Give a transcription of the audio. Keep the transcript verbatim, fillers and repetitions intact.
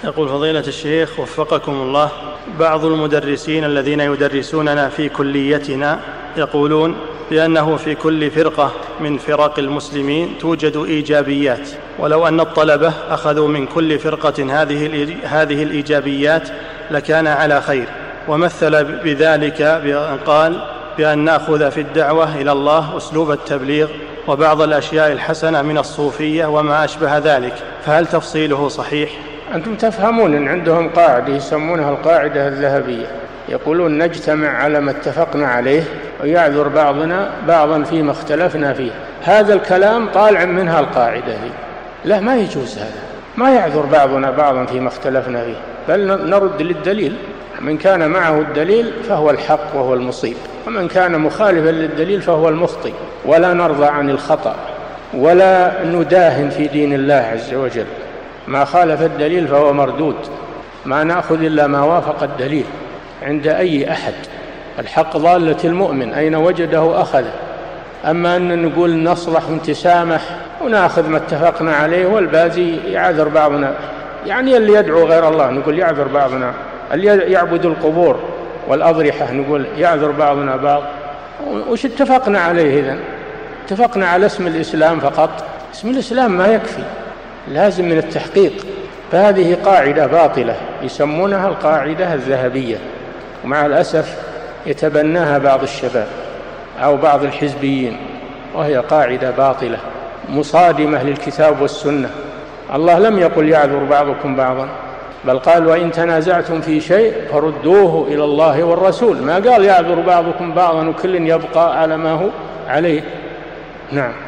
يقول فضيلة الشيخ وفقكم الله، بعض المدرسين الذين يدرسوننا في كليتنا يقولون بأنه في كل فرقة من فرق المسلمين توجد إيجابيات، ولو أن الطلبة أخذوا من كل فرقة هذه هذه الإيجابيات لكان على خير، ومثل بذلك بأن قال بأن نأخذ في الدعوة إلى الله أسلوب التبليغ وبعض الأشياء الحسنة من الصوفية وما أشبه ذلك، فهل تفصيله صحيح؟ أنتم تفهمون أن عندهم قاعدة يسمونها القاعدة الذهبية، يقولون نجتمع على ما اتفقنا عليه ويعذر بعضنا بعضا فيما اختلفنا فيه. هذا الكلام طالع منها القاعدة هي، لا ما يجوز هذا، ما يعذر بعضنا بعضا فيما اختلفنا فيه، بل نرد للدليل، من كان معه الدليل فهو الحق وهو المصيب، ومن كان مخالفا للدليل فهو المخطئ، ولا نرضى عن الخطأ ولا نداهن في دين الله عز وجل. ما خالف الدليل فهو مردود، ما نأخذ إلا ما وافق الدليل عند أي أحد. الحق ضالة المؤمن، أين وجده أخذه. أما أن نقول نصلح ونتسامح ونأخذ ما اتفقنا عليه والباقي يعذر بعضنا، يعني اللي يدعو غير الله نقول يعذر بعضنا، اللي يعبد القبور والأضرحة نقول يعذر بعضنا بعض. وش اتفقنا عليه إذن؟ اتفقنا على اسم الإسلام فقط، اسم الإسلام ما يكفي، لازم من التحقيق. فهذه قاعدة باطلة يسمونها القاعدة الذهبية، ومع الأسف يتبناها بعض الشباب أو بعض الحزبيين، وهي قاعدة باطلة مصادمة للكتاب والسنة. الله لم يقل يعذر بعضكم بعضا، بل قال وإن تنازعتم في شيء فردوه إلى الله والرسول، ما قال يعذر بعضكم بعضا وكل يبقى على ما هو عليه. نعم.